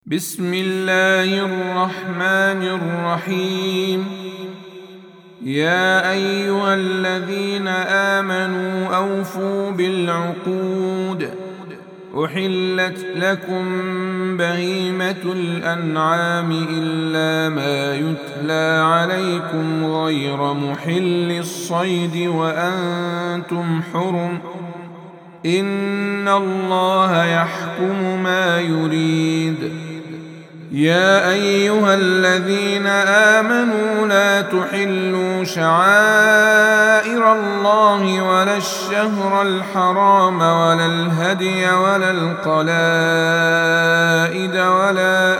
بسم الله الرحمن الرحيم. يا أيها الذين آمنوا أوفوا بالعقود. أحلت لكم بهيمة الأنعام إلا ما يتلى عليكم غير محل الصيد وأنتم حرم. إن الله يحكم ما يريد. يا أيها الذين آمنوا لا تحلوا شعائر الله ولا الشهر الحرام ولا الهدي ولا القلائد ولا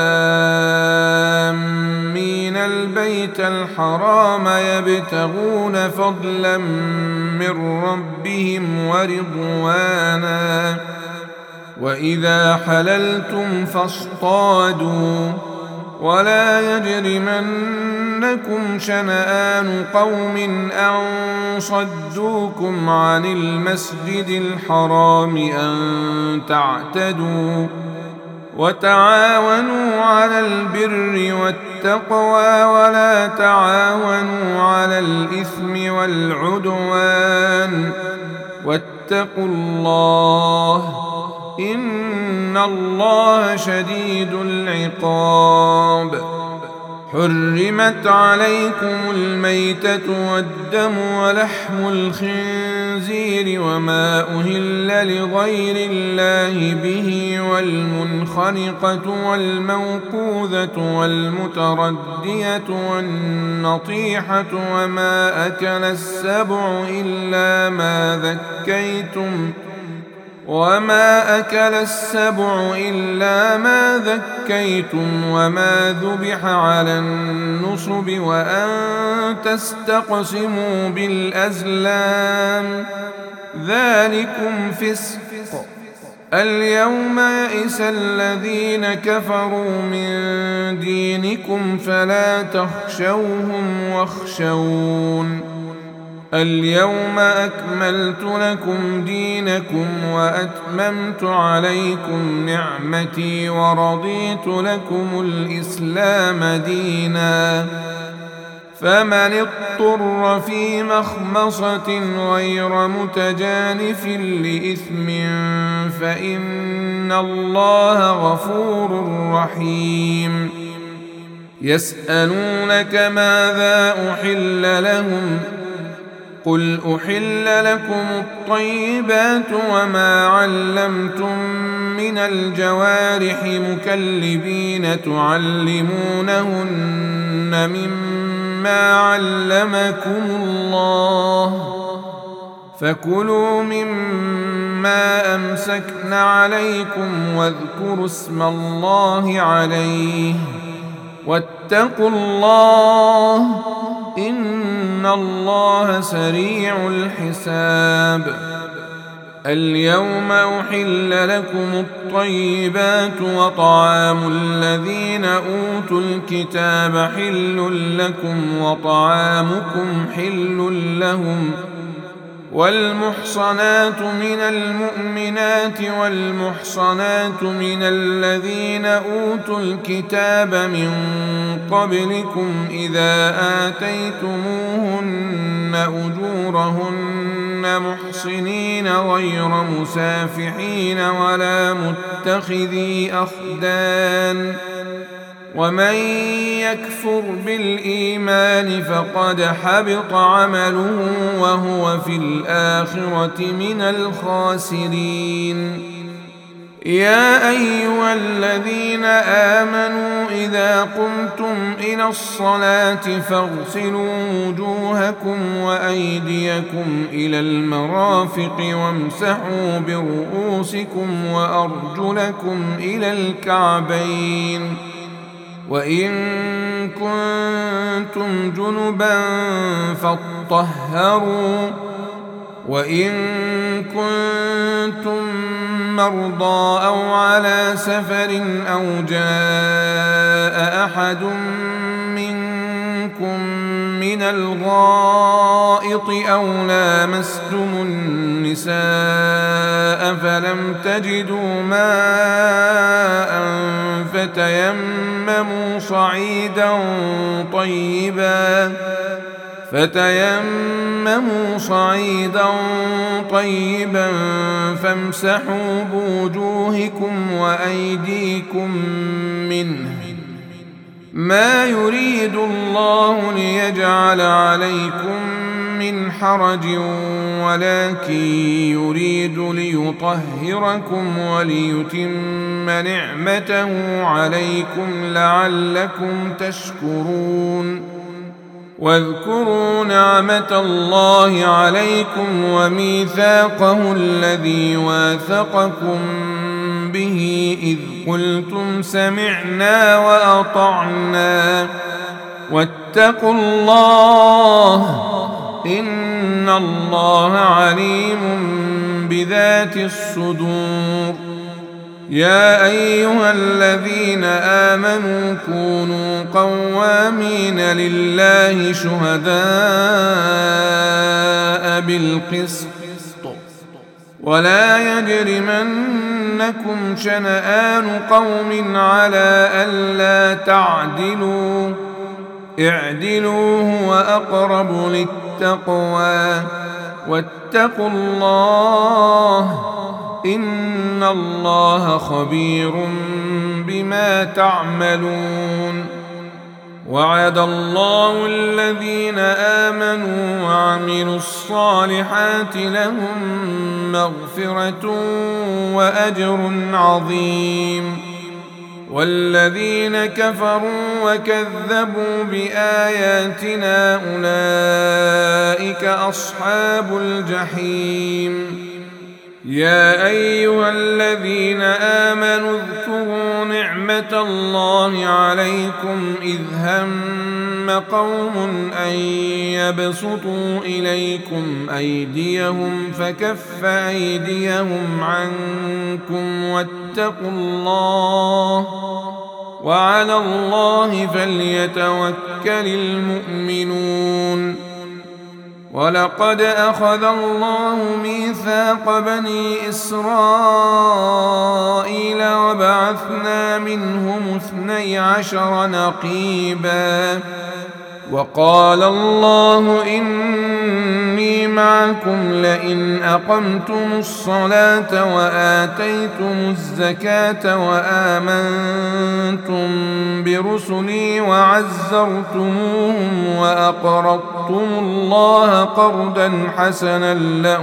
آمين البيت الحرام يبتغون فضلا من ربهم ورضوانا. وإذا حللتم فاصطادوا ولا يجرمنكم شنآن قوم أن صدوكم عن المسجد الحرام أن تعتدوا. وتعاونوا على البر والتقوى ولا تعاونوا على الإثم والعدوان واتقوا الله إن الله شديد العقاب. حرمت عليكم الميتة والدم ولحم الخنزير وما أهل لغير الله به والمنخنقة والموقوذة والمتردية والنطيحة وما أكل السبع إلا ما ذكيتم وما ذبح على النصب وأن تستقسموا بالأزلام ذلكم فسق. اليوم يئس الذين كفروا من دينكم فلا تخشوهم واخشون. اليوم أكملت لكم دينكم وأتممت عليكم نعمتي ورضيت لكم الإسلام دينا. فمن اضطر في مخمصة غير متجانف لإثم فإن الله غفور رحيم. يسألونك ماذا أحل لهم قل أحل لكم الطيبات وما علمتم من الجوارح مكلبين تعلمونهن مما علمكم الله فكلوا مما أمسكن عليكم واذكروا اسم الله عليه واتقوا الله إن الله سريع الحساب. اليوم أحل لكم الطيبات وطعام الذين أوتوا الكتاب حل لكم وطعامكم حل لهم. والمحصنات من المؤمنات والمحصنات من الذين أوتوا الكتاب من قبلكم إذا آتيتموهن أجورهن محصنين غير مسافحين ولا متخذي أخدان. ومن يكفر بالإيمان فقد حبط عمله وهو في الآخرة من الخاسرين. يا أيها الذين آمنوا إذا قمتم إلى الصلاة فاغسلوا وجوهكم وأيديكم إلى المرافق وامسحوا برؤوسكم وأرجلكم إلى الكعبين. وإن كنتم جنبا فاطهروا وإن كنتم مرضى أو على سفر أو جاء أحد منكم من الغائط أو لامستم النساء فلم تجدوا ماء فتيمموا صعيدا طيبا فامسحوا بوجوهكم وأيديكم منه، ما يريد الله ليجعل عليكم من حرج ولكن يريد ليطهركم وليتم نعمته عليكم لعلكم تشكرون. واذكروا نعمة الله عليكم وميثاقه الذي واثقكم به إذ قلتم سمعنا وأطعنا واتقوا الله إن الله عليم بذات الصدور. يا أيها الذين آمنوا كونوا قوامين لله شهداء بالقسط ولا يجرمنكم شنآن قوم على ألا تعدلوا، اعدلوا هو أقرب للتقوى واتقوا الله إن الله خبير بما تعملون. وعد الله الذين آمنوا وعملوا الصالحات لهم مغفرة وأجر عظيم، والذين كفروا وكذبوا بآياتنا أولئك أصحاب الجحيم. يا أيها الذين آمنوا اذكروا نعمة الله عليكم إذ هم قوم أن يبسطوا إليكم أيديهم فكف أيديهم عنكم واتقوا الله وعلى الله فليتوكل المؤمنون. ولقد أخذ الله ميثاق بني إسرائيل وبعثنا منهم 12 نقيبا وقال الله إني معكم لئن أقمتم الصلاة وآتيتم الزكاة وآمنتم برسلي وعزرتموهم وأقرضتم الله قرضا حسنا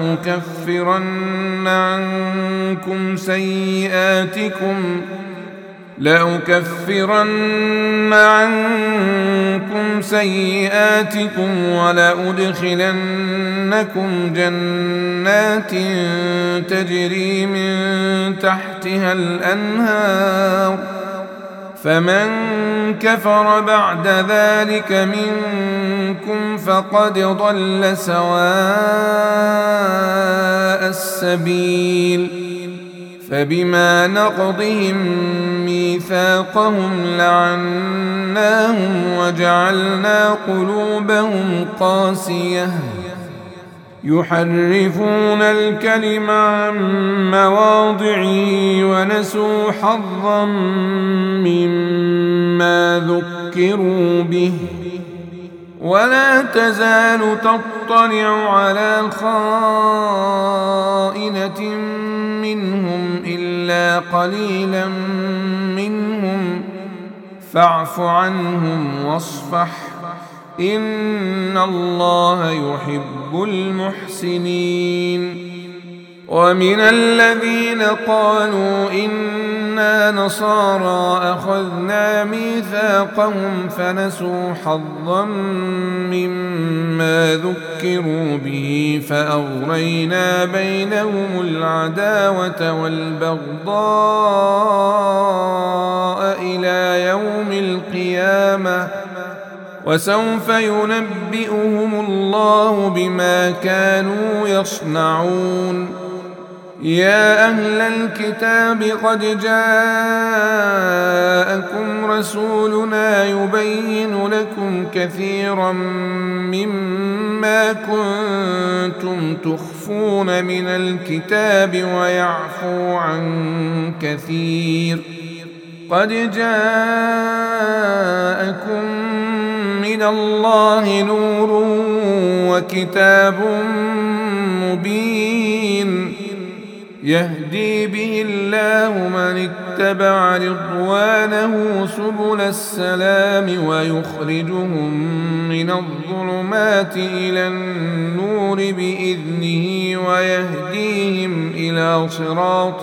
لأكفرن عنكم سيئاتكم ولأدخلنكم جنات تجري من تحتها الأنهار، فمن كفر بعد ذلك منكم فقد ضل سواء السبيل. فبما نقضهم ميثاقهم لعناهم وجعلنا قلوبهم قاسية يحرفون الكلم عن مواضعه ونسوا حظا مما ذكروا به، ولا تزال تطلع على خائنة منهم إلا قليلا منهم فاعف عنهم واصفح إن الله يحب المحسنين. ومن الذين قالوا إنا نصارى أخذنا ميثاقهم فنسوا حظا مما ذكروا به فأغرينا بينهم العداوة والبغضاء إلى يوم القيامة وسوف ينبئهم الله بما كانوا يصنعون. يا أهل الكتاب قد جاءكم رسولنا يبين لكم كثيرا مما كنتم تخفون من الكتاب ويعفو عن كثير، قد جاءكم من الله نور وكتاب مبين يهدي به الله من اتبع رضوانه سبل السلام ويخرجهم من الظلمات إلى النور بإذنه ويهديهم إلى صراط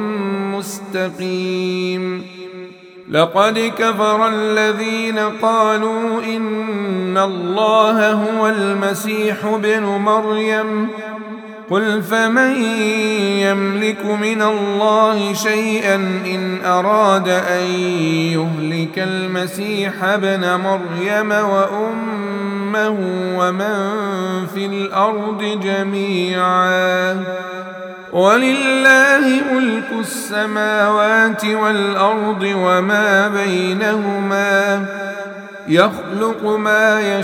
مستقيم. لقد كفر الذين قالوا إن الله هو المسيح ابن مريم قل فمن يملك من الله شيئا إن أراد أن يهلك المسيح ابن مريم وأمه ومن في الأرض جميعا ولله ملك السماوات والأرض وما بينهما يخلق ما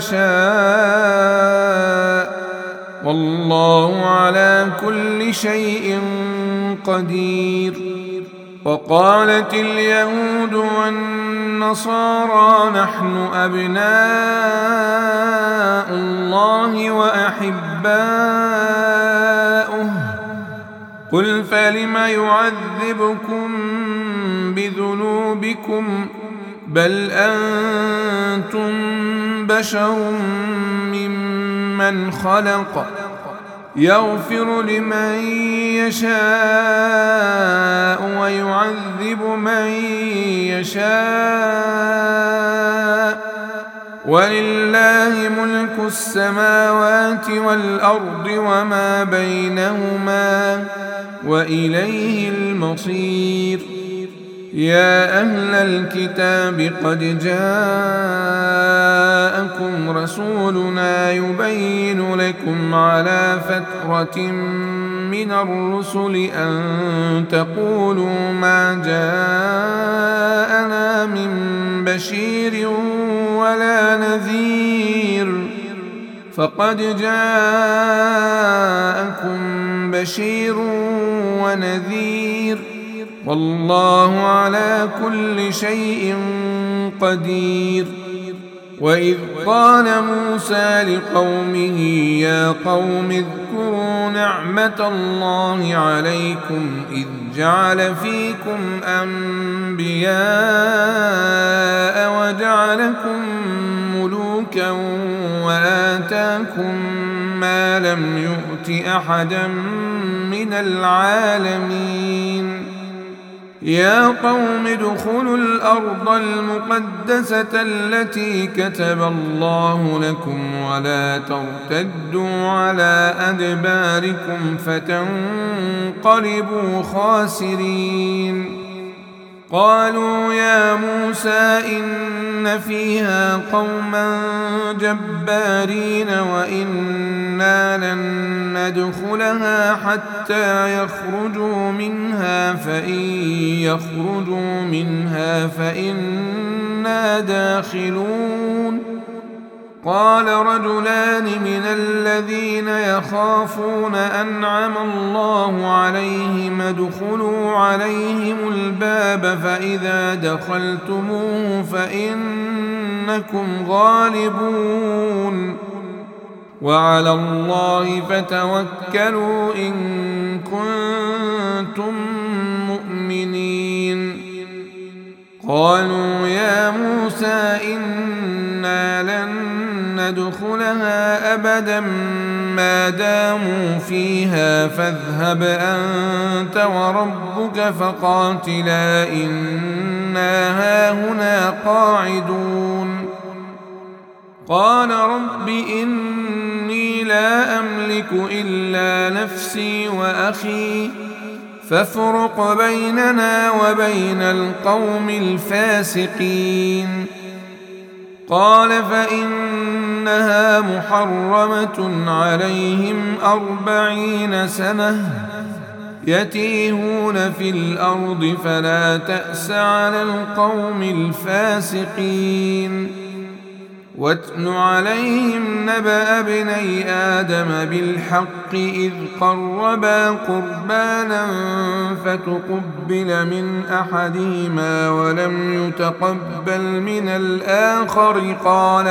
يشاء والله على كل شيء قدير. وقالت اليهود والنصارى نحن أبناء الله وأحباؤه قل فلم يعذبكم بذنوبكم بل أنتم بشر ممن خلق يغفر لمن يشاء ويعذب من يشاء ولله ملك السماوات والأرض وما بينهما وإليه المصير. يا أهل الكتاب قد جاءكم رسولنا يبين لكم على فترة من الرسل أن تقولوا ما جاءنا من بشير ولا نذير فقد جاءكم بشير ونذير والله على كل شيء قدير. وإذ قال موسى لقومه يا قوم اذكروا نعمة الله عليكم إذ جعل فيكم أنبياء وجعلكم ملوكا وآتاكم ما لم يؤت أحدا من العالمين. يا قوم ادخلوا الأرض المقدسة التي كتب الله لكم ولا ترتدوا على أدباركم فتنقلبوا خاسرين. قالوا يا موسى إن فيها قوما جبارين وإنا لن ندخلها حتى يخرجوا منها فإن يخرجوا منها فإنا داخلون. قال رجلان من الذين يخافون أنعم الله عليهم ادخلوا عليهم الباب فإذا دخلتموه فإنكم غالبون وعلى الله فتوكلوا إن كنتم مؤمنين. قالوا يا موسى إنا لن ندخلها أبدا ما داموا فيها فاذهب أنت وربك فقاتلا إنا هاهنا قاعدون. قال رب إني لا أملك إلا نفسي وأخي فافرق بيننا وبين القوم الفاسقين. قال فإنها محرمة عليهم 40 سنة يتيهون في الأرض فلا تأس على القوم الفاسقين. واتل عليهم نبأ ابني آدم بالحق إذ قربا قربانا فتقبل من أحدهما ولم يتقبل من الآخر قال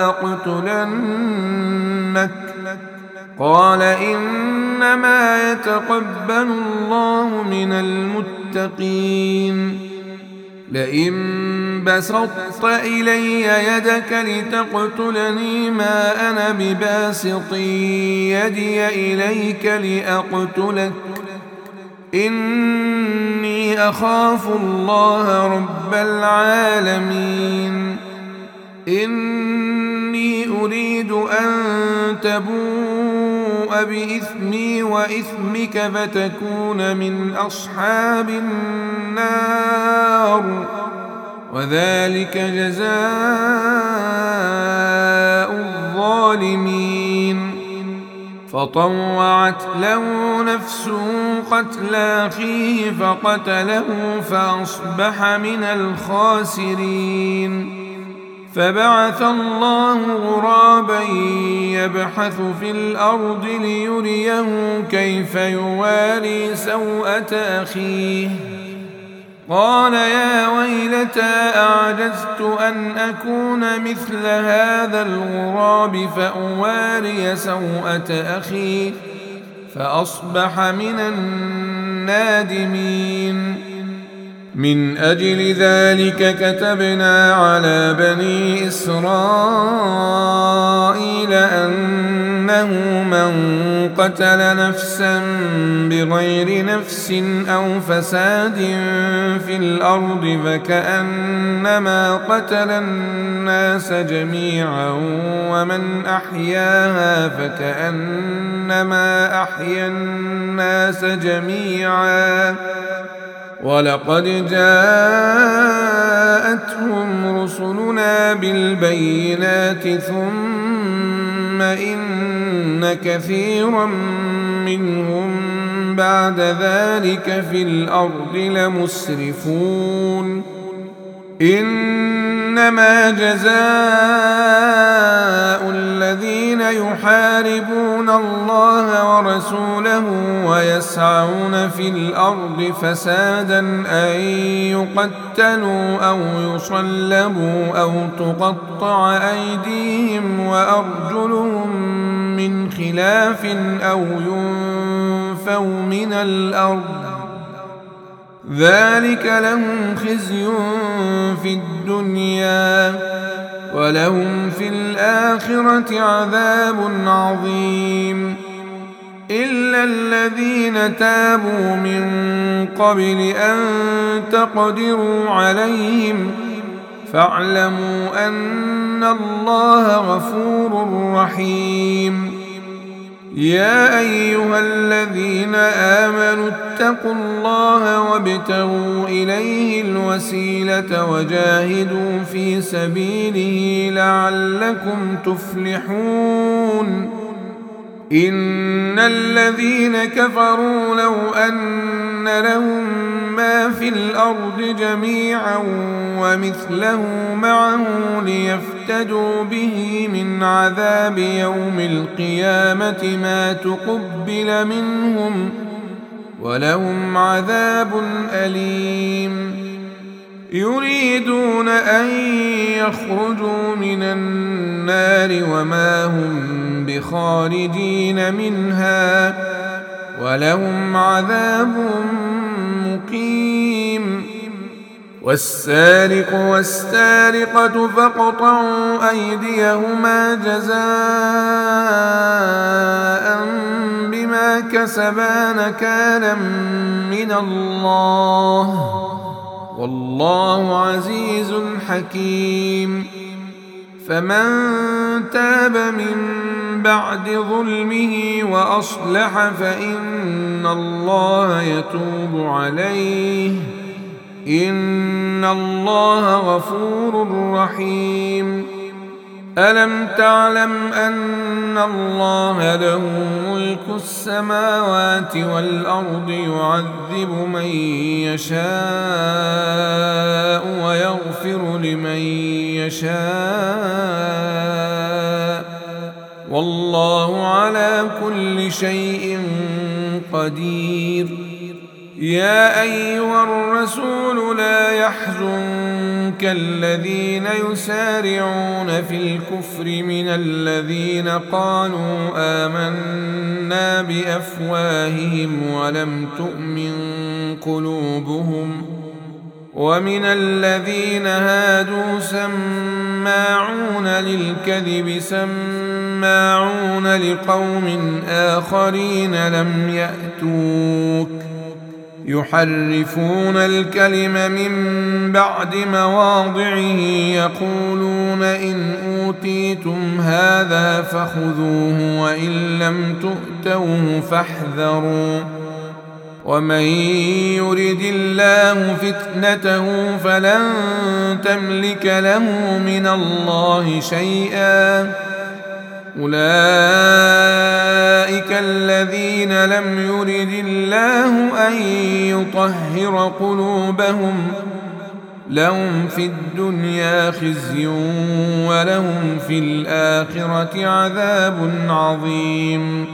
لأقتلنك قال إنما يتقبل الله من المتقين لئن بسطت إلي يدك لتقتلني ما أنا بباسط يدي إليك لأقتلك إني أخاف الله رب العالمين إني أريد أن تبوء بإثمي وإثمك فتكون من أصحاب النار وذلك جزاء الظالمين فطوعت له نفسه قتل أخيه فقتله فأصبح من الخاسرين فبعث الله غرابا يبحث في الأرض ليريه كيف يواري سوءة أخيه قال يا ويلتى أعجزت أن أكون مثل هذا الغراب فأواري سوءة أخي فأصبح من النادمين من أجل ذلك كتبنا على بني إسرائيل أنه من قتل نفسا بغير نفس أو فساد في الأرض فكأنما قتل الناس جميعا ومن أحياها فكأنما أحيا الناس جميعا ولقد جاءتهم رسلنا بالبينات ثم إن كثيرا منهم بعد ذلك في الأرض لمسرفون إنما جزاء الذين يحاربون الله ورسوله ويسعون في الأرض فسادا أن يقتلوا أو يصلبوا أو تقطع أيديهم وأرجلهم من خلاف أو ينفوا من الأرض ذلك لهم خزي في الدنيا ولهم في الآخرة عذاب عظيم إلا الذين تابوا من قبل أن تقدروا عليهم فاعلموا أن الله غفور رحيم يا أيها الذين آمنوا اتقوا الله وابتغوا إليه الوسيلة وجاهدوا في سبيله لعلكم تفلحون إن الذين كفروا لو أن لهم ما في الأرض جميعا ومثله معه ليفتدوا به من عذاب يوم القيامة ما تقبل منهم ولهم عذاب أليم يريدون أن يخرجوا من النار وما هم بخارجين منها ولهم عذاب مقيم والسارق والسارقة فاقطعوا أيديهما جزاء بما كسبا نكالا من الله والله عزيز حكيم فمن تاب من بعد ظلمه وأصلح فإن الله يتوب عليه إن الله غفور رحيم ألم تعلم أن الله له ملك السماوات والأرض يعذب من يشاء ويغفر لمن يشاء والله على كل شيء قدير. يا أيها الرسول لا يحزنك الذين يسارعون في الكفر من الذين قالوا آمنا بأفواههم ولم تؤمن قلوبهم ومن الذين هادوا سماعون للكذب سماعون لقوم آخرين لم يأتوك يحرفون الكلم من بعد مواضعه يقولون إن أوتيتم هذا فخذوه وإن لم تؤتوه فاحذروا ومن يرد الله فتنته فلن تملك له من الله شيئا. أولئك الذين لم يرد الله أن يطهر قلوبهم لهم في الدنيا خزي ولهم في الآخرة عذاب عظيم.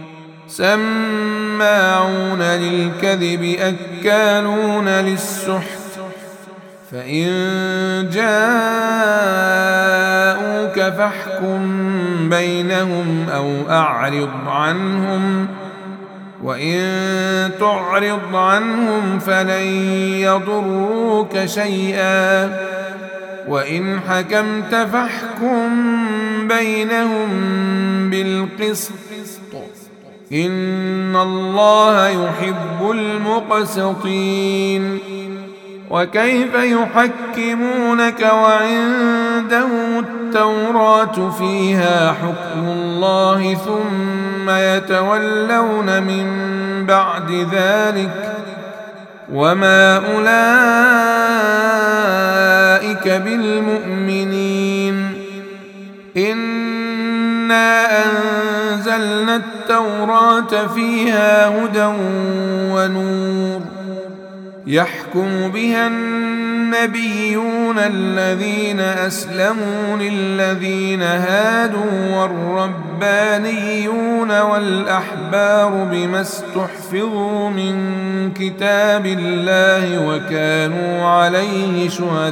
سماعون للكذب أكالون للسحت فإن جاءوك فاحكم بينهم أو أعرض عنهم وإن تعرض عنهم فلن يضروك شيئا وإن حكمت فاحكم بينهم بالقسط إن الله يحب المقسطين. وكيف يحكمونك وعندهم التوراة فيها حكم الله ثم يتولون من بعد ذلك وما أولئك بالمؤمنين. إنا أنزلنا التوراة فيها هدى ونور يحكم بها النبيون الذين أسلموا للذين هادوا والربانيون والأحبار بما استحفظوا من كتاب الله وكانوا عليه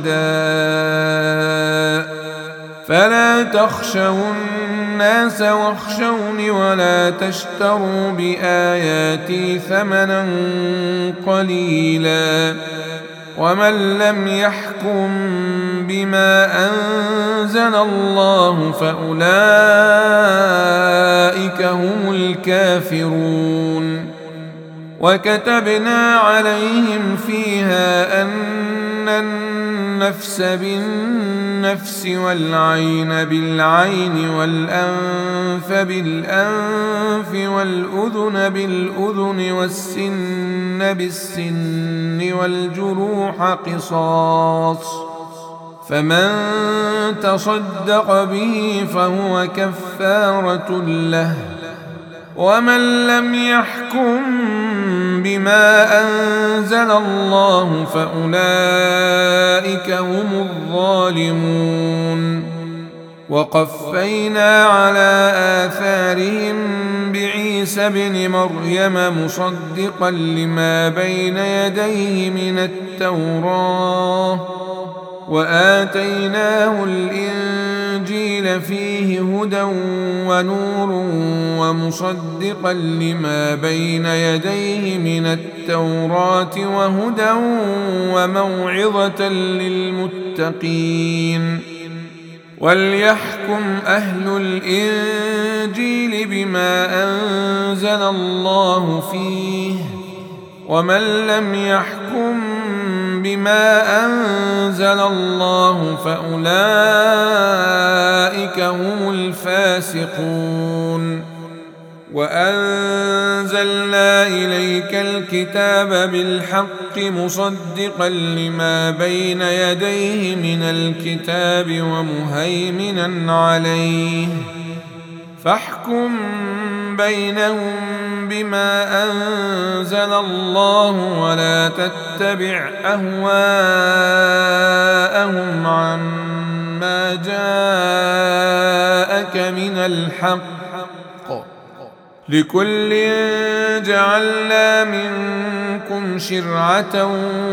شهداء فلا تخشوا الناس واخشوني ولا تشتروا بآياتي ثمنا قليلا ومن لم يحكم بما أنزل الله فأولئك هم الكافرون. وكتبنا عليهم فيها أن النفس بالنفس والعين بالعين والأنف بالأنف والأذن بالأذن والسن بالسن والجروح قصاص فمن تصدق به فهو كفارة له ومن لم يحكم بما أنزل الله فأولئك هم الظالمون. وقفينا على آثارهم بعيسى ابن مريم مصدقا لما بين يديه من التوراة وآتيناه الإنجيل فيه هدى ونور ومصدقا لما بين يديه من التوراة وهدى وموعظة للمتقين. وليحكم أهل الإنجيل بما أنزل الله فيه ومن لم يحكم بما أنزل الله فأولئك هم الفاسقون. وأنزلنا إليك الكتاب بالحق مصدقا لما بين يديه من الكتاب ومهيمنا عليه فاحكم بينهم بما أنزل الله ولا تتبع أهواءهم عما جاءك من الحق لكل جعلنا منكم شرعة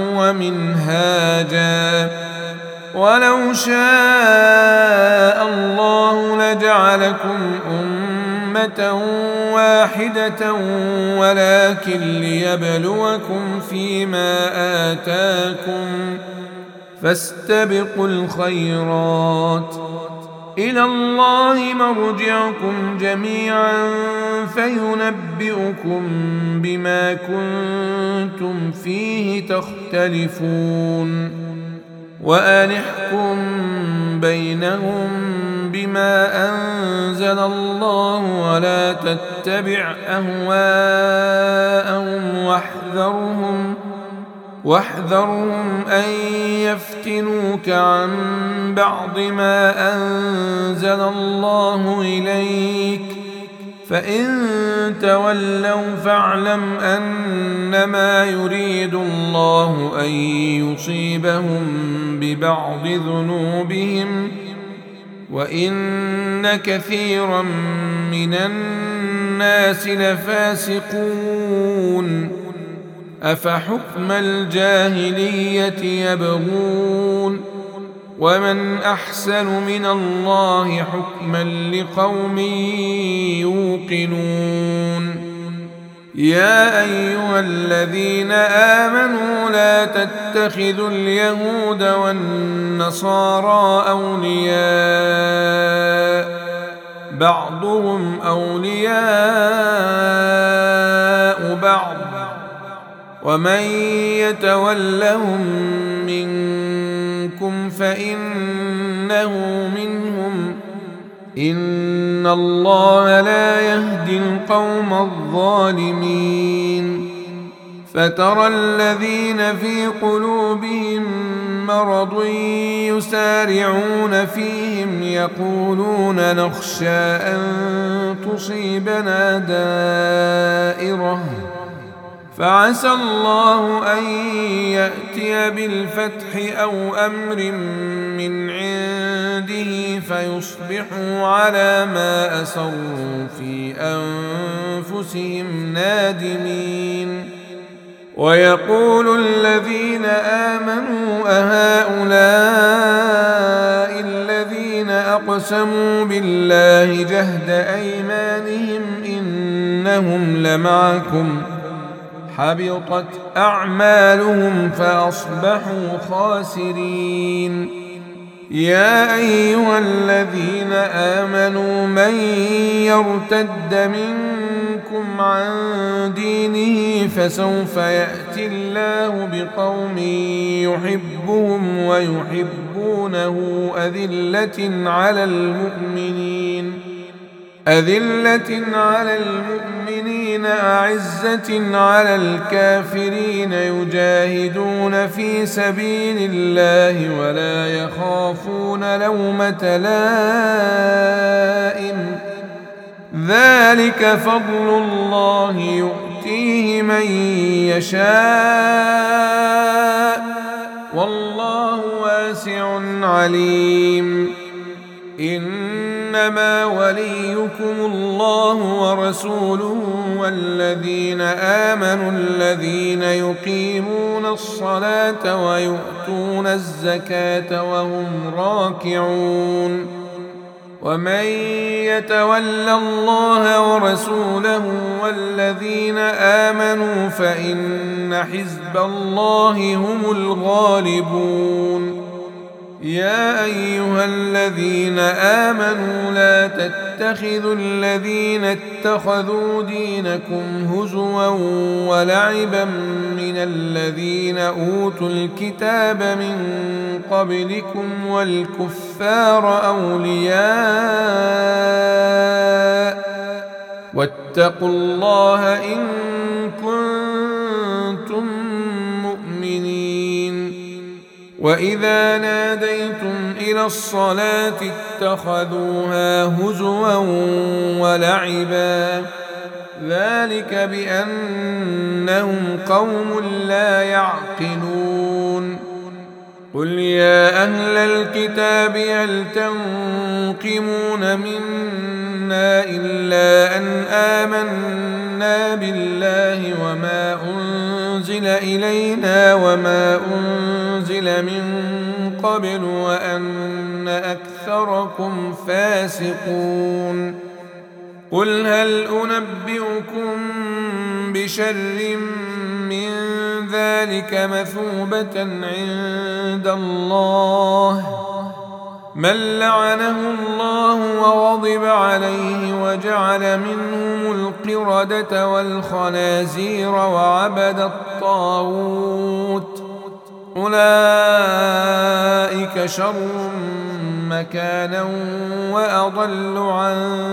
ومنهاجا ولو شاء الله لجعلكم أمة واحدة ولكن ليبلوكم فيما آتاكم فاستبقوا الخيرات إلى الله مرجعكم جميعا فينبئكم بما كنتم فيه تختلفون وأن احكم بينهم بما أنزل الله ولا تتبع أهواءهم واحذرهم أن يفتنوك عن بعض ما أنزل الله إليك فإن تولوا فاعلم أنما يريد الله أن يصيبهم ببعض ذنوبهم وإن كثيرا من الناس لفاسقون أفحكم الجاهلية يبغون ومن أحسن من الله حكما لقوم يوقنون يا أيها الذين آمنوا لا تتخذوا اليهود والنصارى أولياء بعضهم أولياء بعض ومن يتولهم منكم فإنه منهم إن الله لا يهدي القوم الظالمين فترى الذين في قلوبهم مرض يسارعون فيهم يقولون نخشى أن تصيبنا دائرة فعسى الله أن يأتي بالفتح أو أمر من عنده فيصبحوا على ما أسروا في أنفسهم نادمين ويقول الذين آمنوا أهؤلاء الذين أقسموا بالله جهد أيمانهم إنهم لمعكم حبطت أعمالهم فأصبحوا خاسرين يا أيها الذين آمنوا من يرتد منكم عن دينه فسوف يأتي الله بقوم يحبهم ويحبونه أذلة على المؤمنين أعزة على الكافرين يجاهدون في سبيل الله ولا يخافون لومة لائم ذلك فضل الله يؤتيه من يشاء والله واسع عليم إنما وليكم الله ورسوله والذين آمنوا الذين يقيمون الصلاة ويؤتون الزكاة وهم راكعون ومن يتول الله ورسوله والذين آمنوا فإن حزب الله هم الغالبون يا أيها الذين آمنوا لا تتخذوا الذين اتخذوا دينكم هزوا ولعبا من الذين أوتوا الكتاب من قبلكم والكفار أولياء واتقوا الله إن كنتم مؤمنين. وإذا ناديتم إلى الصلاة اتخذوها هزوا ولعبا ذلك بأنهم قوم لا يعقلون. قل يا أهل الكتاب هل تنقمون منا إلا أن آمنا بالله وما أنزل إلينا وما أنزل من قبل وأن أكثركم فاسقون. قل هل أنبئكم بشر من ذلك مثوبة عند الله من لعنه الله وغضب عليه وجعل منهم القردة والخنازير وعبد الطاغوت أولئك شر مكانا وأضل عن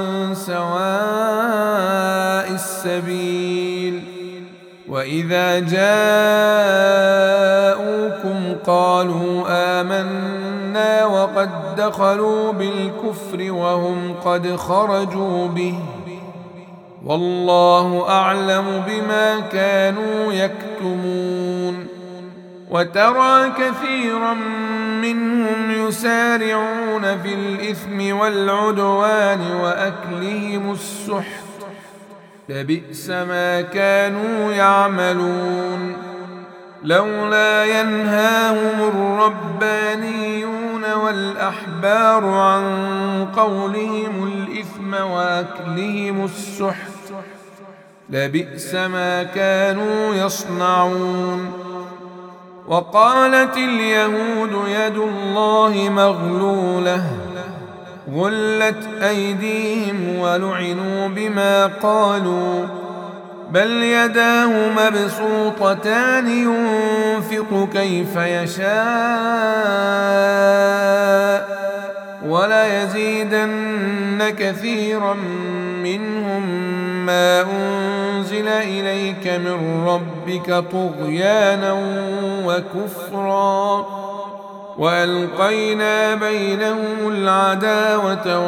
سواء السبيل. وإذا جاءوكم قالوا آمنا وقد دخلوا بالكفر وهم قد خرجوا به والله أعلم بما كانوا يكتمون. وترى كثيرا منهم يسارعون في الإثم والعدوان وأكلهم السحت لبئس ما كانوا يعملون. لولا ينهاهم الربانيون والأحبار عن قولهم الإثم وأكلهم السحت لبئس ما كانوا يصنعون. وقالت اليهود يد الله مغلولة غلت أيديهم ولعنوا بما قالوا بل يداه مبسوطتان ينفق كيف يشاء وليزيدن كثيرا منهم ما أنزل إليك من ربك طغيانا وكفرا وألقينا بينهم العداوة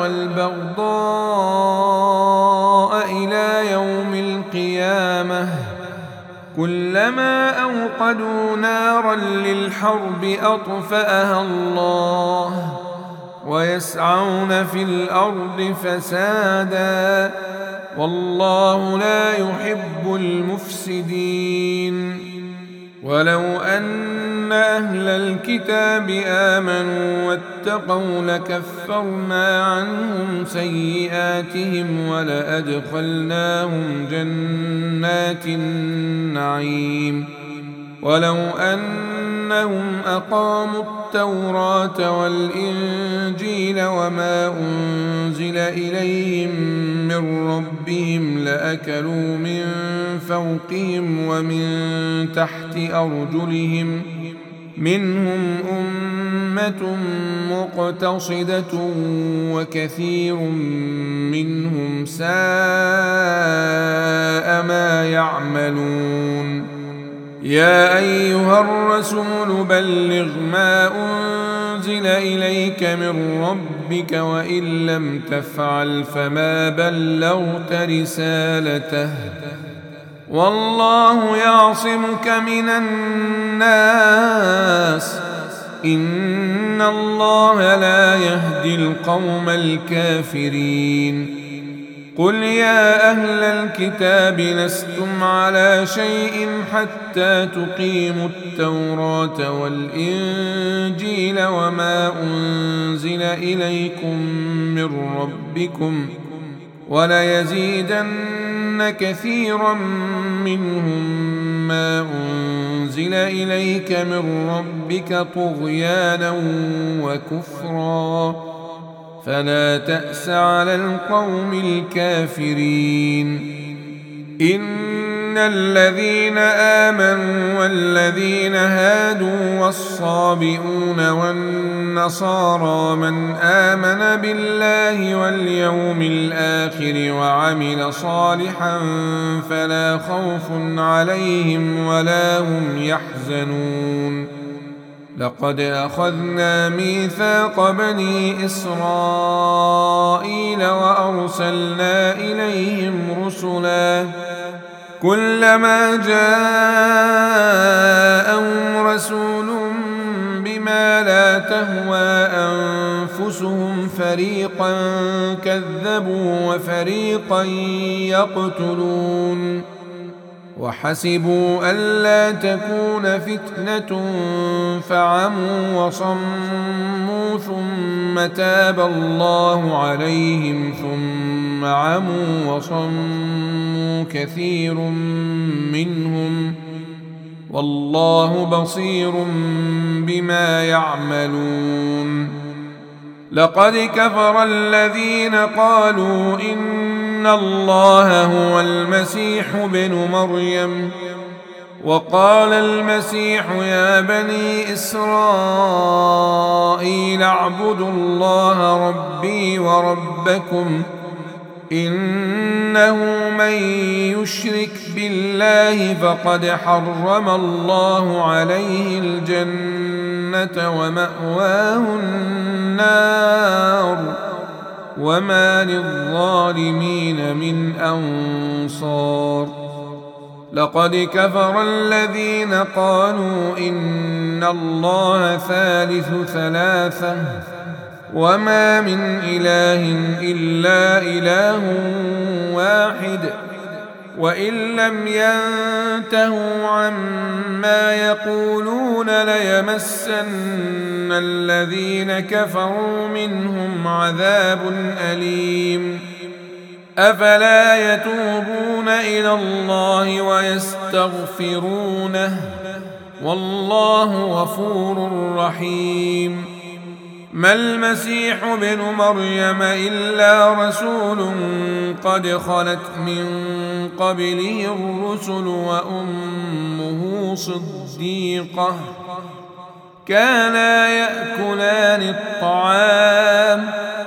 والبغضاء إلى يوم القيامة كلما أوقدوا نارا للحرب أطفأها الله ويسعون في الأرض فسادا والله لا يحب المفسدين. ولو أن أهل الكتاب آمنوا واتقوا لكفرنا عنهم سيئاتهم ولأدخلناهم جنات النعيم. ولو أنهم أقاموا التوراة والإنجيل وما أنزل إليهم من ربهم لأكلوا من فوقهم ومن تحت أرجلهم منهم أمة مقتصدة وكثير منهم ساء ما يعملون. يا أيها الرسول بلغ ما أنزل إليك من ربك وإن لم تفعل فما بلغت رسالته والله يعصمك من الناس إن الله لا يهدي القوم الكافرين. قل يا أهل الكتاب لستم على شيء حتى تقيموا التوراة والإنجيل وما أنزل إليكم من ربكم وليزيدن كثيرا منهم ما أنزل إليك من ربك طغيانا وكفرا فلا تأس على القوم الكافرين. إن الذين آمنوا والذين هادوا والصابئون والنصارى من آمن بالله واليوم الآخر وعمل صالحا فلا خوف عليهم ولا هم يحزنون. لقد أخذنا ميثاق بني إسرائيل وأرسلنا إليهم رسلا كلما جاءهم رسول بما لا تهوى أنفسهم فريقا كذبوا وفريقا يقتلون وحسبوا ألا تكون فتنة فعموا وصموا ثم تاب الله عليهم ثم عموا وصموا كثير منهم والله بصير بما يعملون. لقد كفر الذين قالوا إن الله هو المسيح ابن مريم وقال المسيح يا بني إسرائيل اعبدوا الله ربي وربكم إنه من يشرك بالله فقد حرم الله عليه الجنة ومأواه النار وما للظالمين من أنصار. لقد كفر الذين قالوا إن الله ثالث ثلاثة وما من إله إلا إله واحد وإن لم ينتهوا عما يقولون ليمسن الذين كفروا منهم عذاب أليم. أفلا يتوبون إلى الله ويستغفرونه والله غفور رحيم. ما المسيح ابن مريم إلا رسول قد خلت من قبله الرسل وأمه صديقة كانا يأكلان الطعام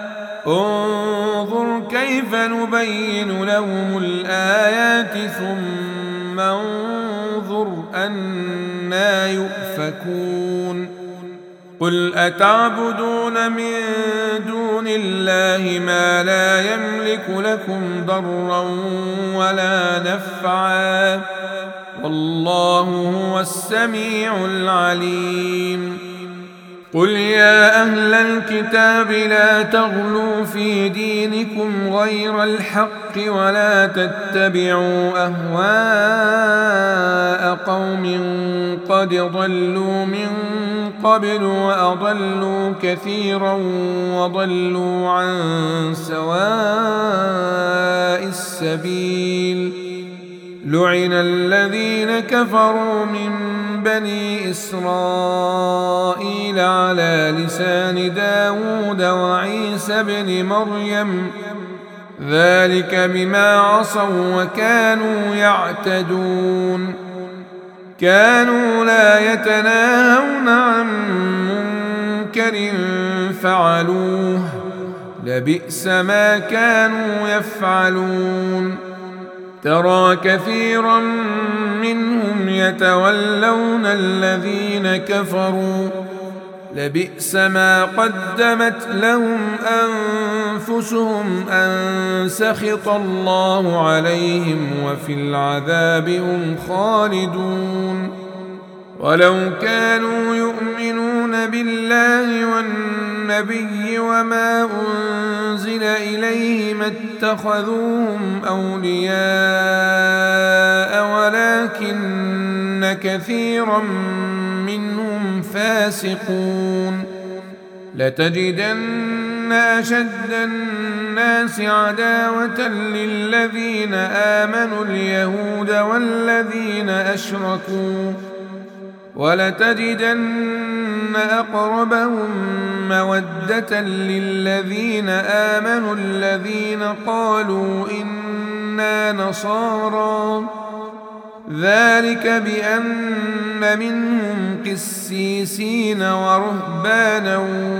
انظر كيف نبين لهم الآيات ثم انظر أنى يؤفكون. قل أتعبدون من دون الله ما لا يملك لكم ضرا ولا نفعا والله هو السميع العليم. قل يا أهل الكتاب لا تغلوا في دينكم غير الحق ولا تتبعوا أهواء قوم قد ضلوا من قبل وأضلوا كثيرا وضلوا عن سواء السبيل. لعن الذين كفروا من بني إسرائيل على لسان داود وعيسى بن مريم ذلك بما عصوا وكانوا يعتدون. كانوا لا يتناهون عن منكر فعلوه لبئس ما كانوا يفعلون. ترى كثيرا منهم يتولون الذين كفروا لبئس ما قدمت لهم أنفسهم أن سخط الله عليهم وفي العذاب هم خالدون. ولو كانوا يؤمنون بالله والنبي وما أنزل إليه ما اتخذوهم أولياء ولكن كثيرا منهم فاسقون. لتجدن أشد الناس عداوة للذين آمنوا اليهود والذين أشركوا ولتجدن أقربهم مودة للذين آمنوا الذين قالوا إنا نصارى ذلك بأن منهم قسيسين ورهبانا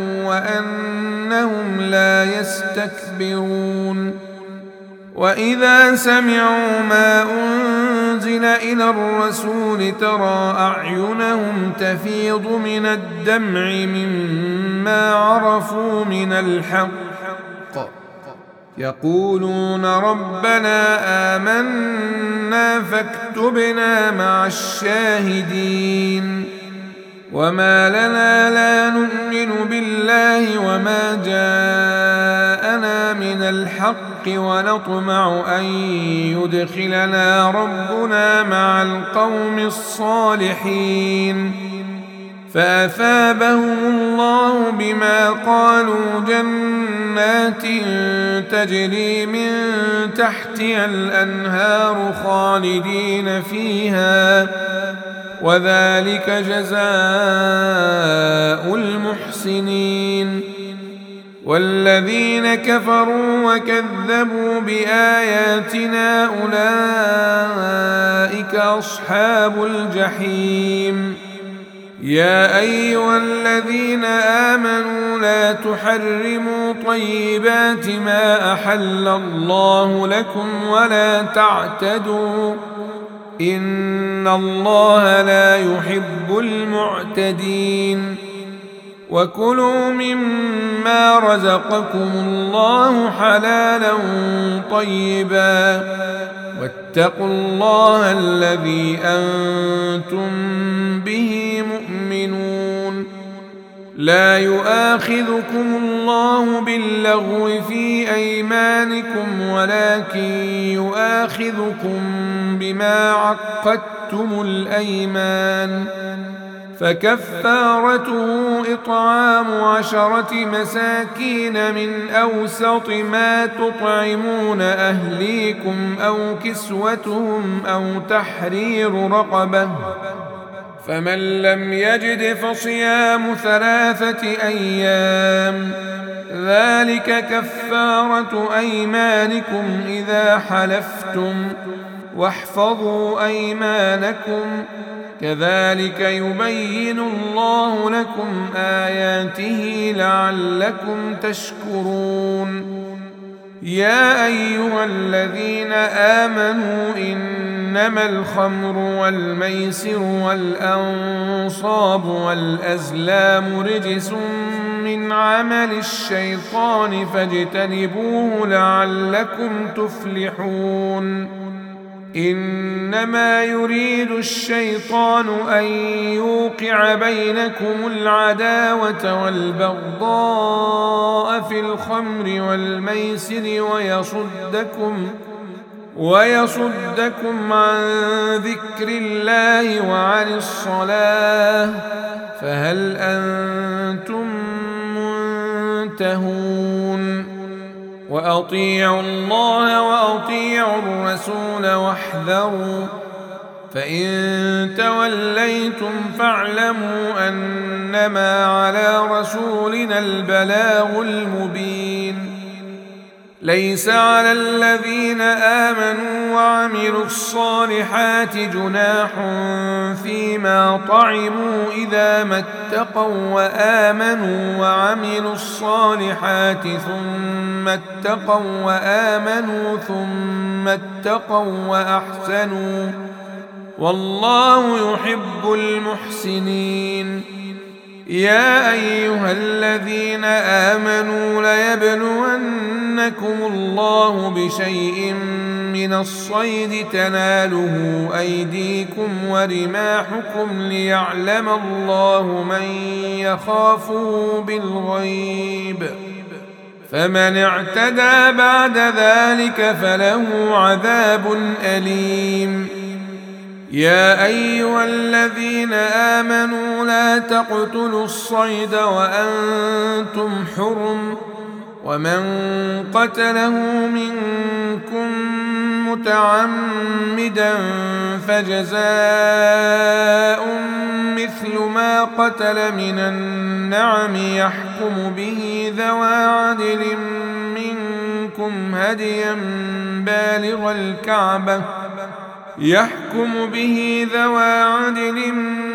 وأنهم لا يستكبرون وإذا سمعوا ما أنزل إلى الرسول ترى أعينهم تفيض من الدمع مما عرفوا من الحق يقولون ربنا آمنا فاكتبنا مع الشاهدين وما لنا لا نؤمن بالله وما جاءنا من الحق ونطمع أن يدخلنا ربنا مع القوم الصالحين فأثابهم الله بما قالوا جنات تجري من تحتها الأنهار خالدين فيها وذلك جزاء المحسنين والذين كفروا وكذبوا بآياتنا أولئك أصحاب الجحيم يا أيها الذين آمنوا لا تحرموا طيبات ما أحل الله لكم ولا تعتدوا إن الله لا يحب المعتدين وكلوا مما رزقكم الله حلالا طيبا واتقوا الله الذي أنتم به مؤمنون لا يؤاخذكم الله باللغو في أيمانكم ولكن يؤاخذكم بما عقدتم الأيمان فكفارته إطعام 10 مساكين من أوسط ما تطعمون أهليكم أو كسوتهم أو تحرير رقبة فمن لم يجد فصيام 3 أيام ذلك كفارة أيمانكم إذا حلفتم واحفظوا أيمانكم كذلك يبين الله لكم آياته لعلكم تشكرون يا أيها الذين آمنوا إنما الخمر والميسر والأنصاب والأزلام رجس من عمل الشيطان فاجتنبوه لعلكم تفلحون إنما يريد الشيطان أن يوقع بينكم العداوة والبغضاء في الخمر والميسر ويصدكم عن ذكر الله وعن الصلاة فهل أنتم منتهون وأطيعوا الله وأطيعوا الرسول واحذروا فإن توليتم فاعلموا أنما على رسولنا البلاغ المبين ليس على الذين آمنوا وعملوا الصالحات جناح فيما طعموا إذا ما اتقوا وآمنوا وعملوا الصالحات ثم اتقوا وآمنوا ثم اتقوا وأحسنوا والله يحب المحسنين يا أيها الذين آمنوا ليبلونكم الله بشيء من الصيد تناله أيديكم ورماحكم ليعلم الله من يخافه بالغيب فمن اعتدى بعد ذلك فله عذاب أليم يا أيها الذين آمنوا لا تقتلوا الصيد وأنتم حرم ومن قتله منكم متعمدا فجزاء مثل ما قتل من النعم يحكم به ذوى عدل منكم هديا بالغ الكعبة يحكم به ذوى عدل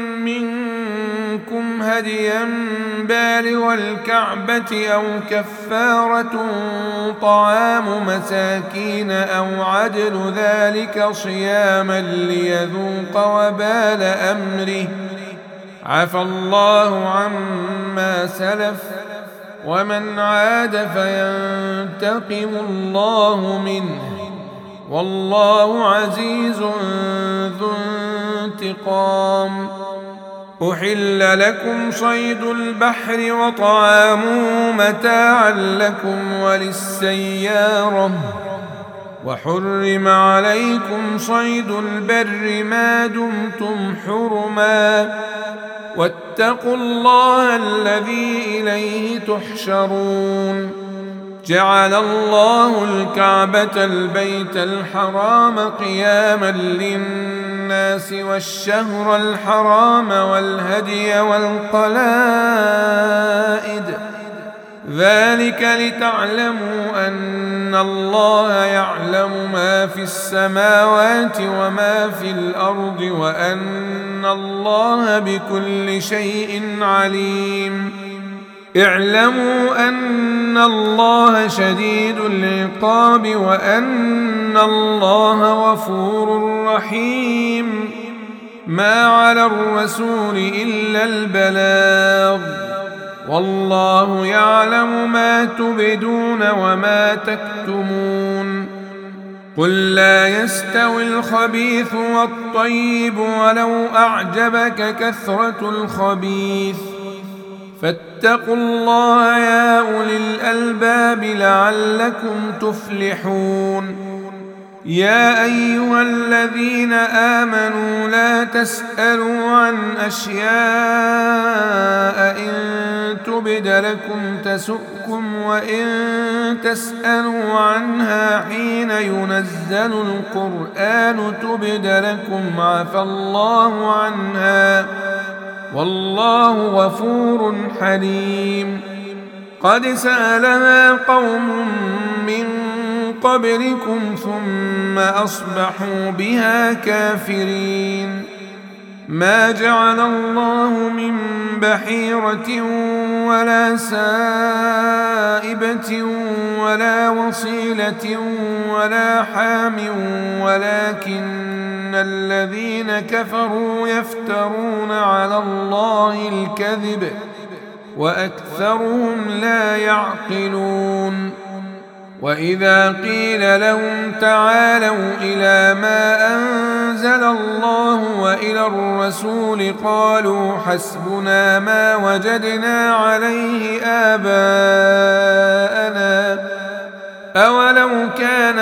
منكم هديا بالغ الكعبة أو كفارة طعام مساكين أو عدل ذلك صياما ليذوق وبال أمره عفى الله عما سلف ومن عاد فينتقم الله منه والله عزيز ذو انتقام. أحل لكم صيد البحر وطعامه متاعا لكم وللسيارة وحرم عليكم صيد البر ما دمتم حرما واتقوا الله الذي إليه تحشرون. جعل الله الكعبة البيت الحرام قياما للناس والشهر الحرام والهدي والقلائد ذلك لتعلموا أن الله يعلم ما في السماوات وما في الأرض وأن الله بكل شيء عليم. اعلموا أن الله شديد العقاب وأن الله غفور رحيم. ما على الرسول إلا البلاغ والله يعلم ما تبدون وما تكتمون. قل لا يستوي الخبيث والطيب ولو أعجبك كثرة الخبيث فاتقوا الله يا أولي الألباب لعلكم تفلحون. يا أيها الذين آمنوا لا تسألوا عن أشياء إن تبد لكم تسؤكم وإن تسألوا عنها حين ينزل القرآن تبد لكم عفى الله عنها والله غفور حليم. قد سألها قوم من قبلكم ثم أصبحوا بها كافرين. ما جعل الله من بحيرة ولا سائبة ولا وصيلة ولا حام ولكن الذين كفروا يفترون على الله الكذب وأكثرهم لا يعقلون. وإذا قيل لهم تعالوا إلى ما أنزل الله وإلى الرسول قالوا حسبنا ما وجدنا عليه آباءنا أولو كان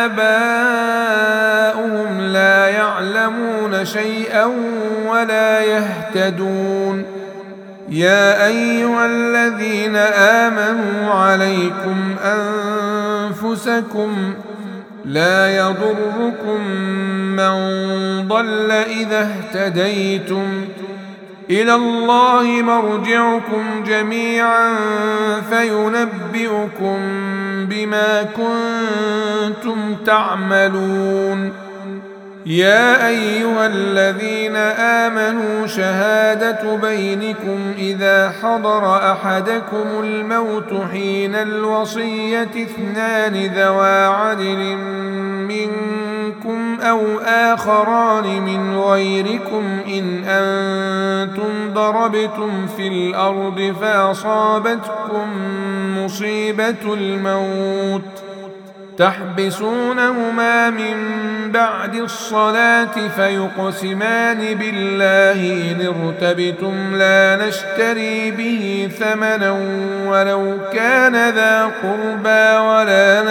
آباؤهم لا يعلمون شيئا ولا يهتدون. يا أيها الذين آمنوا عليكم أنفسكم لا يضركم من ضل إذا اهتديتم إلى الله مرجعكم جميعا فينبئكم بما كنتم تعملون. يا أيها الذين آمنوا شهادة بينكم إذا حضر أحدكم الموت حين الوصية اثنان ذوى عدل منكم أو آخران من غيركم إن أنتم ضربتم في الأرض فأصابتكم مصيبة الموت تحبسونهما من بعد الصلاة فيقسمان بالله إن ارتبتم لا نشتري به ثمنا ولو كان ذا قربى ولا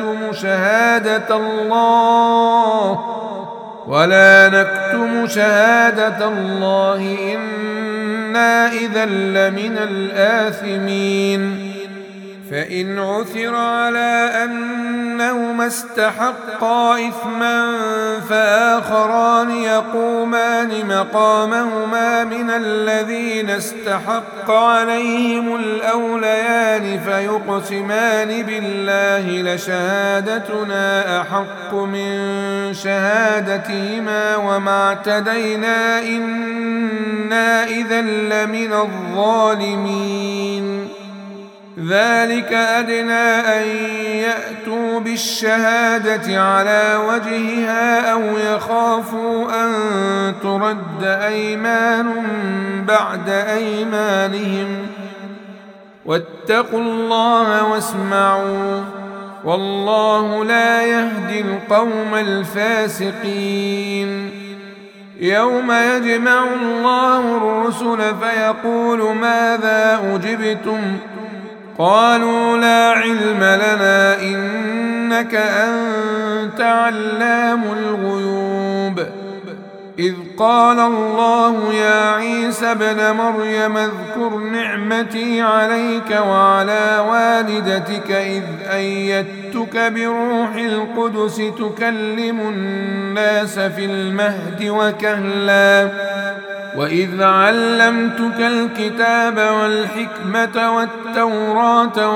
نكتم شهادة الله إنا إذا لمن الآثمين. فإن عثر على أنهما استحقا إثما فآخران يقومان مقامهما من الذين استحق عليهم الأوليان فيقسمان بالله لشهادتنا أحق من شهادتهما وما اعتدينا إنا إذا لمن الظالمين. ذلك أدنى أن يأتوا بالشهادة على وجهها أو يخافوا أن ترد أيمان بعد أيمانهم واتقوا الله واسمعوا والله لا يهدي القوم الفاسقين. يوم يجمع الله الرسل فيقول ماذا أجبتم قالوا لا علم لنا إنك أنت علام الغيوب. إذ قال الله يا عيسى ابن مريم اذكر نعمتي عليك وعلى والدتك إذ أيدتك بروح القدس تكلم الناس في المهد وكهلا وإذ علمتك الكتاب والحكمة والتوراة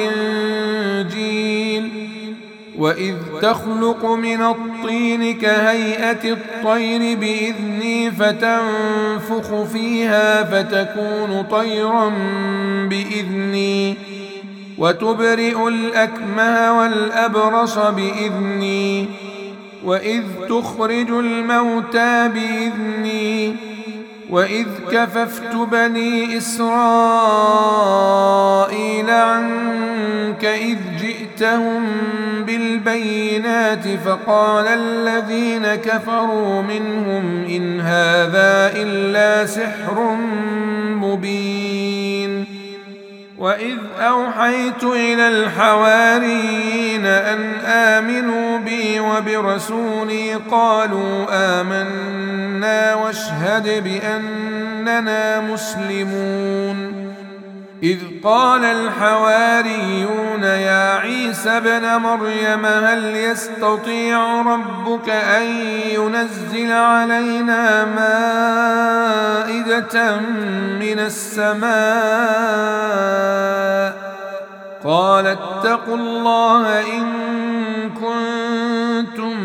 والإنجيل وإذ تخلق من الطين كهيئة الطير بإذني فتنفخ فيها فتكون طيرا بإذني وتبرئ الأكمه والأبرص بإذني وإذ تخرج الموتى بإذني وإذ كففت بني إسرائيل عنك إذ جئتهم بالبينات فقال الذين كفروا منهم إن هذا إلا سحر مبين. وإذ أوحيت إلى الحواريين أن آمنوا بي وبرسولي قالوا آمنا واشهد بأننا مسلمون. إذ قال الحواريون يا عيسى ابن مريم هل يستطيع ربك أن ينزل علينا مائدة من السماء قال اتقوا الله إن كنتم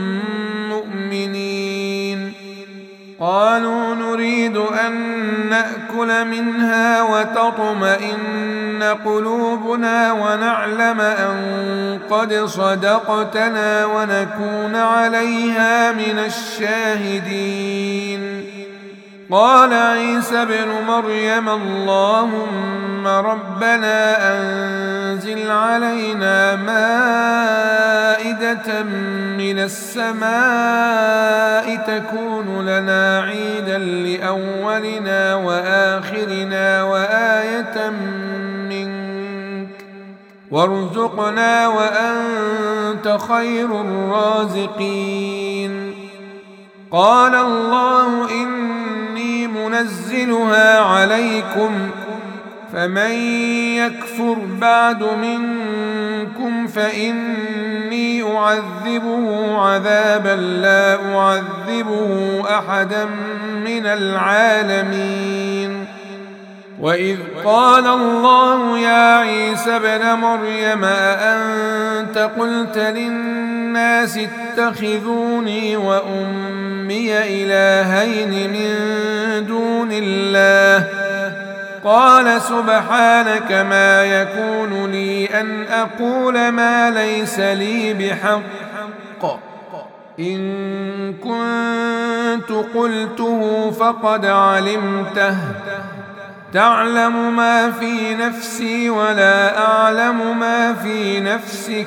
مؤمنين. قالوا نريد أن نأكل منها وتطمئن قلوبنا ونعلم أن قد صدقتنا ونكون عليها من الشاهدين. قال عيسى ابن مريم اللهم ربنا أنزل علينا مائدة من السماء تكون لنا عيدا لأولنا وآخرنا وآية منك وارزقنا وأنت خير الرازقين. قال الله إني منزلها عليكم فمن يكفر بعد منكم فإني أعذبه عذابا لا أعذبه أحدا من العالمين. وإذ قال الله يا عيسى ابن مريم أأنت قلت للناس اتخذوني وأمي إلهين من دون الله قال سبحانك ما يكون لي أن أقول ما ليس لي بحق إن كنت قلته فقد علمته تعلم ما في نفسي ولا أعلم ما في نفسك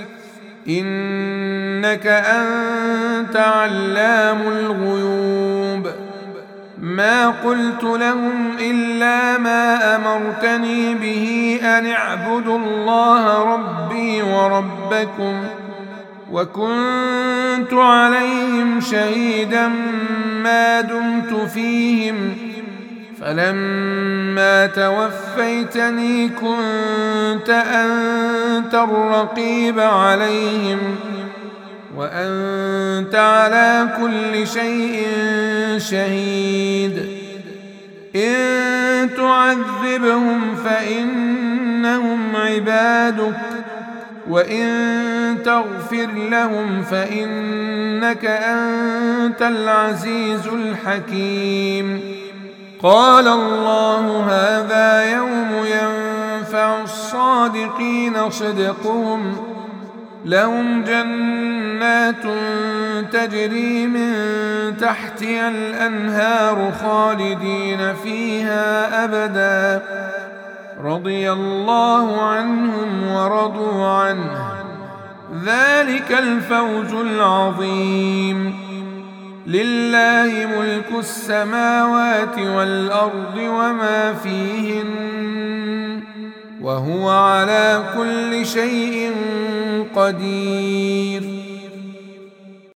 إنك أنت علام الغيوب. ما قلت لهم إلا ما أمرتني به أن اعبدوا الله ربي وربكم وكنت عليهم شهيدا ما دمت فيهم فلما توفيتني كنت أنت الرقيب عليهم وأنت على كل شيء شهيد إن تعذبهم فإنهم عبادك وإن تغفر لهم فإنك أنت العزيز الحكيم قال الله هذا يوم ينفع الصادقين صدقهم لهم جنات تجري من تحتها الأنهار خالدين فيها أبدا رضي الله عنهم ورضوا عنه ذلك الفوز العظيم لله ملك السماوات والأرض وما فيهن وهو على كل شيء قدير